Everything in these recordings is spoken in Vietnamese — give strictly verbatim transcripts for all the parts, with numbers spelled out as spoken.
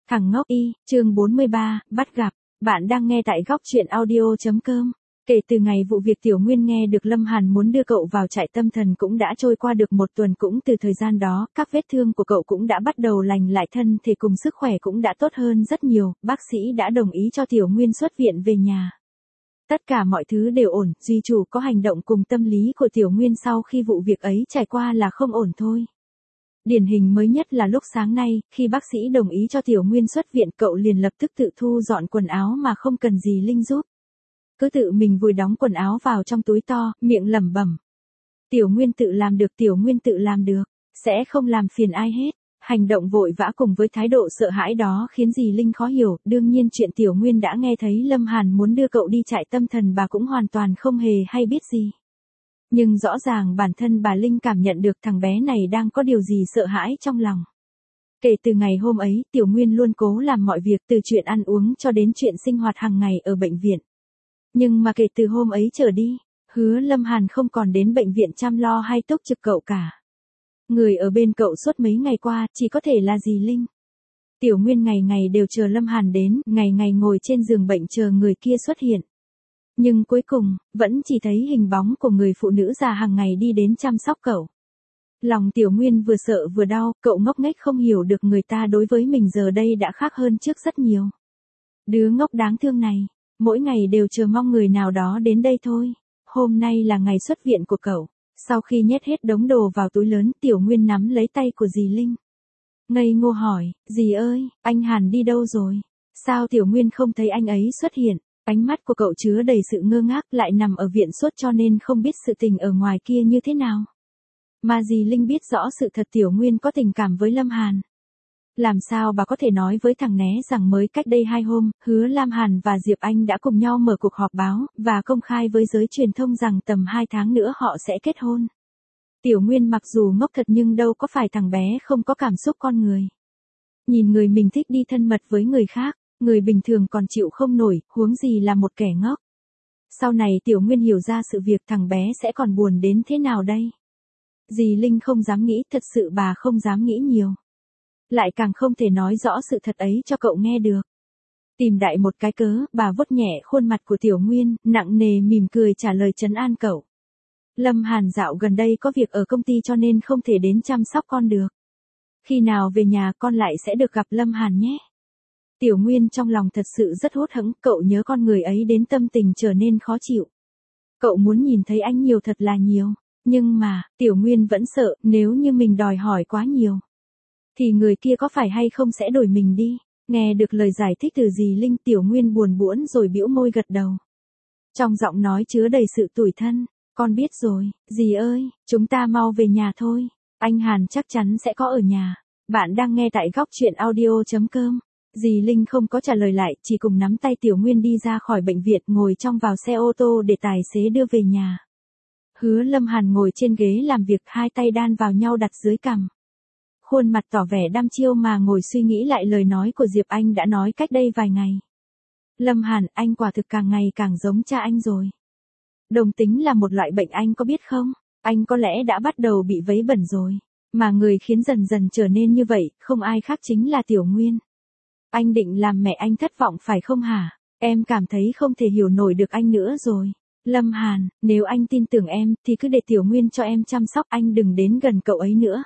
Thằng ngốc y, chương bốn mươi ba, bắt gặp. Bạn đang nghe tại góc truyện audio.com. Kể từ ngày vụ việc Tiểu Nguyên nghe được Lâm Hàn muốn đưa cậu vào trại tâm thần cũng đã trôi qua được một tuần, cũng từ thời gian đó, các vết thương của cậu cũng đã bắt đầu lành lại, thân thể cùng sức khỏe cũng đã tốt hơn rất nhiều, bác sĩ đã đồng ý cho Tiểu Nguyên xuất viện về nhà. Tất cả mọi thứ đều ổn, duy chủ có hành động cùng tâm lý của Tiểu Nguyên sau khi vụ việc ấy trải qua là không ổn thôi. Điển hình mới nhất là lúc sáng nay, khi bác sĩ đồng ý cho Tiểu Nguyên xuất viện, cậu liền lập tức tự thu dọn quần áo mà không cần gì Linh giúp. Cứ tự mình vùi đóng quần áo vào trong túi to, miệng lẩm bẩm. Tiểu Nguyên tự làm được, Tiểu Nguyên tự làm được, sẽ không làm phiền ai hết. Hành động vội vã cùng với thái độ sợ hãi đó khiến dì Linh khó hiểu, đương nhiên chuyện Tiểu Nguyên đã nghe thấy Lâm Hàn muốn đưa cậu đi trại tâm thần bà cũng hoàn toàn không hề hay biết gì. Nhưng rõ ràng bản thân bà Linh cảm nhận được thằng bé này đang có điều gì sợ hãi trong lòng. Kể từ ngày hôm ấy, Tiểu Nguyên luôn cố làm mọi việc từ chuyện ăn uống cho đến chuyện sinh hoạt hàng ngày ở bệnh viện. Nhưng mà kể từ hôm ấy trở đi, Hứa Lâm Hàn không còn đến bệnh viện chăm lo hay túc trực cậu cả. Người ở bên cậu suốt mấy ngày qua chỉ có thể là dì Linh. Tiểu Nguyên ngày ngày đều chờ Lâm Hàn đến, ngày ngày ngồi trên giường bệnh chờ người kia xuất hiện. Nhưng cuối cùng, vẫn chỉ thấy hình bóng của người phụ nữ già hàng ngày đi đến chăm sóc cậu. Lòng Tiểu Nguyên vừa sợ vừa đau, cậu ngốc nghếch không hiểu được người ta đối với mình giờ đây đã khác hơn trước rất nhiều. Đứa ngốc đáng thương này, mỗi ngày đều chờ mong người nào đó đến đây thôi. Hôm nay là ngày xuất viện của cậu. Sau khi nhét hết đống đồ vào túi lớn, Tiểu Nguyên nắm lấy tay của dì Linh. Ngây ngô hỏi, dì ơi, anh Hàn đi đâu rồi? Sao Tiểu Nguyên không thấy anh ấy xuất hiện? Ánh mắt của cậu chứa đầy sự ngơ ngác, lại nằm ở viện suốt cho nên không biết sự tình ở ngoài kia như thế nào. Mà dì Linh biết rõ sự thật Tiểu Nguyên có tình cảm với Lâm Hàn. Làm sao bà có thể nói với thằng né rằng mới cách đây hai hôm, Hứa Lam Hàn và Diệp Anh đã cùng nhau mở cuộc họp báo, và công khai với giới truyền thông rằng tầm hai tháng nữa họ sẽ kết hôn. Tiểu Nguyên mặc dù ngốc thật nhưng đâu có phải thằng bé không có cảm xúc con người. Nhìn người mình thích đi thân mật với người khác, người bình thường còn chịu không nổi, huống gì là một kẻ ngốc. Sau này Tiểu Nguyên hiểu ra sự việc thằng bé sẽ còn buồn đến thế nào đây. Dì Linh không dám nghĩ, thật sự bà không dám nghĩ nhiều. Lại càng không thể nói rõ sự thật ấy cho cậu nghe được. Tìm đại một cái cớ, bà vuốt nhẹ khuôn mặt của Tiểu Nguyên, nặng nề mỉm cười trả lời trấn an cậu. Lâm Hàn dạo gần đây có việc ở công ty cho nên không thể đến chăm sóc con được. Khi nào về nhà con lại sẽ được gặp Lâm Hàn nhé. Tiểu Nguyên trong lòng thật sự rất hốt hẫng, cậu nhớ con người ấy đến tâm tình trở nên khó chịu. Cậu muốn nhìn thấy anh nhiều thật là nhiều, nhưng mà, Tiểu Nguyên vẫn sợ, nếu như mình đòi hỏi quá nhiều. Thì người kia có phải hay không sẽ đổi mình đi. Nghe được lời giải thích từ dì Linh, Tiểu Nguyên buồn buỗn rồi bĩu môi gật đầu. Trong giọng nói chứa đầy sự tủi thân, con biết rồi, dì ơi, chúng ta mau về nhà thôi. Anh Hàn chắc chắn sẽ có ở nhà. Bạn đang nghe tại góc truyện audio.com. Dì Linh không có trả lời lại, chỉ cùng nắm tay Tiểu Nguyên đi ra khỏi bệnh viện, ngồi trong vào xe ô tô để tài xế đưa về nhà. Hứa Lâm Hàn ngồi trên ghế làm việc, hai tay đan vào nhau đặt dưới cằm. Khuôn mặt tỏ vẻ đăm chiêu mà ngồi suy nghĩ lại lời nói của Diệp Anh đã nói cách đây vài ngày. Lâm Hàn, anh quả thực càng ngày càng giống cha anh rồi. Đồng tính là một loại bệnh anh có biết không? Anh có lẽ đã bắt đầu bị vấy bẩn rồi. Mà người khiến dần dần trở nên như vậy, không ai khác chính là Tiểu Nguyên. Anh định làm mẹ anh thất vọng phải không hả? Em cảm thấy không thể hiểu nổi được anh nữa rồi. Lâm Hàn, nếu anh tin tưởng em, thì cứ để Tiểu Nguyên cho em chăm sóc, anh đừng đến gần cậu ấy nữa.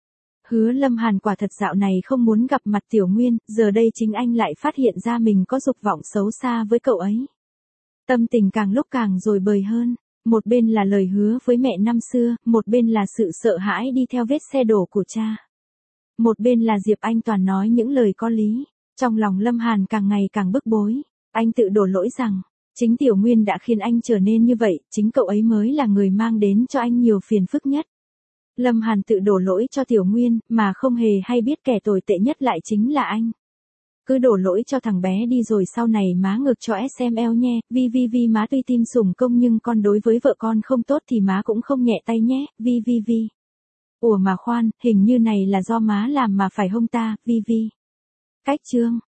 Hứa Lâm Hàn quả thật dạo này không muốn gặp mặt Tiểu Nguyên, giờ đây chính anh lại phát hiện ra mình có dục vọng xấu xa với cậu ấy. Tâm tình càng lúc càng dồi bời hơn, một bên là lời hứa với mẹ năm xưa, một bên là sự sợ hãi đi theo vết xe đổ của cha. Một bên là Diệp Anh toàn nói những lời có lý, trong lòng Lâm Hàn càng ngày càng bức bối, anh tự đổ lỗi rằng, chính Tiểu Nguyên đã khiến anh trở nên như vậy, chính cậu ấy mới là người mang đến cho anh nhiều phiền phức nhất. Lâm Hàn tự đổ lỗi cho Tiểu Nguyên, mà không hề hay biết kẻ tồi tệ nhất lại chính là anh. Cứ đổ lỗi cho thằng bé đi rồi sau này má ngược cho ét em lờ nhé, vì vì vì má tuy tim sủng công nhưng con đối với vợ con không tốt thì má cũng không nhẹ tay nhé, vì vì vì. Ủa mà khoan, hình như này là do má làm mà phải hông ta, vì vì. Cách chương.